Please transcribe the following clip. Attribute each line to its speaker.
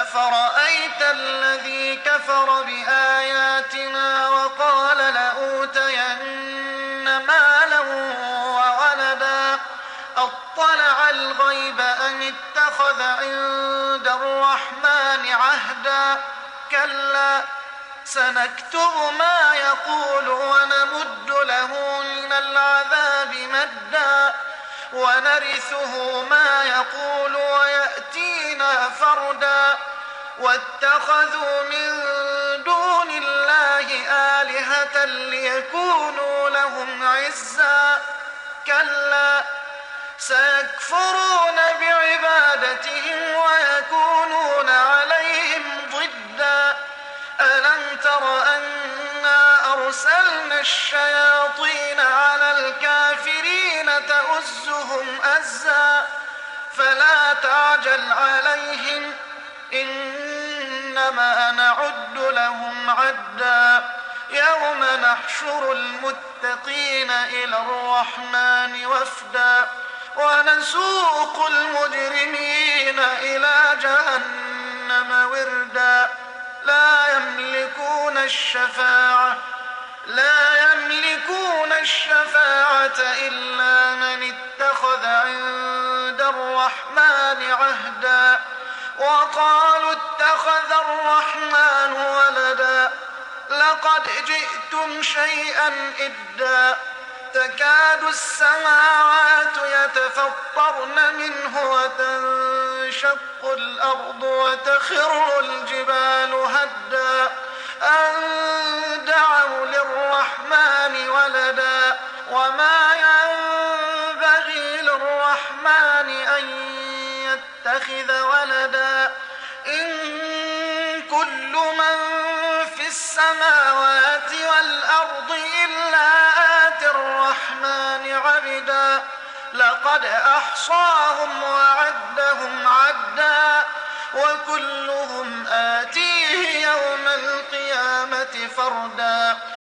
Speaker 1: أفرأيت الذي كفر بآياتنا وقال لأوتين مالا وولدا أطلع الغيب أم اتخذ عند الرحمن عهدا كلا سنكتب ما يقول ونمد له من العذاب مدا ونرثه ما يقول ويأتينا فردا واتخذوا من دون الله آلهة ليكونوا لهم عزا كلا سيكفرون بعبادتهم ويكونون عليهم ضدا ألم تر أنا أرسلنا الشياطين على الكافرين تؤزهم أزا فلا تعجل عليهم إنما نعد لهم عدا يوم نحشر المتقين إلى الرحمن وفدا ونسوق المجرمين إلى جهنم وردا لا يملكون الشفاعة إلا من اتخذ عند الرحمن عهدا وقالوا اتخذ الرحمن ولدا لقد جئتم شيئا إدا تكاد السماوات يتفطرن منه وتنشق الأرض وتخر الجبال هدا أن دعوا للرحمن ولدا وما ينبغي للرحمن أن يتخذ ولدا إن كل من في السماوات والأرض إلا آتي الرحمن عبدا لقد أحصاهم وعدهم عدا وكلهم آتيه يوم القيامة فردا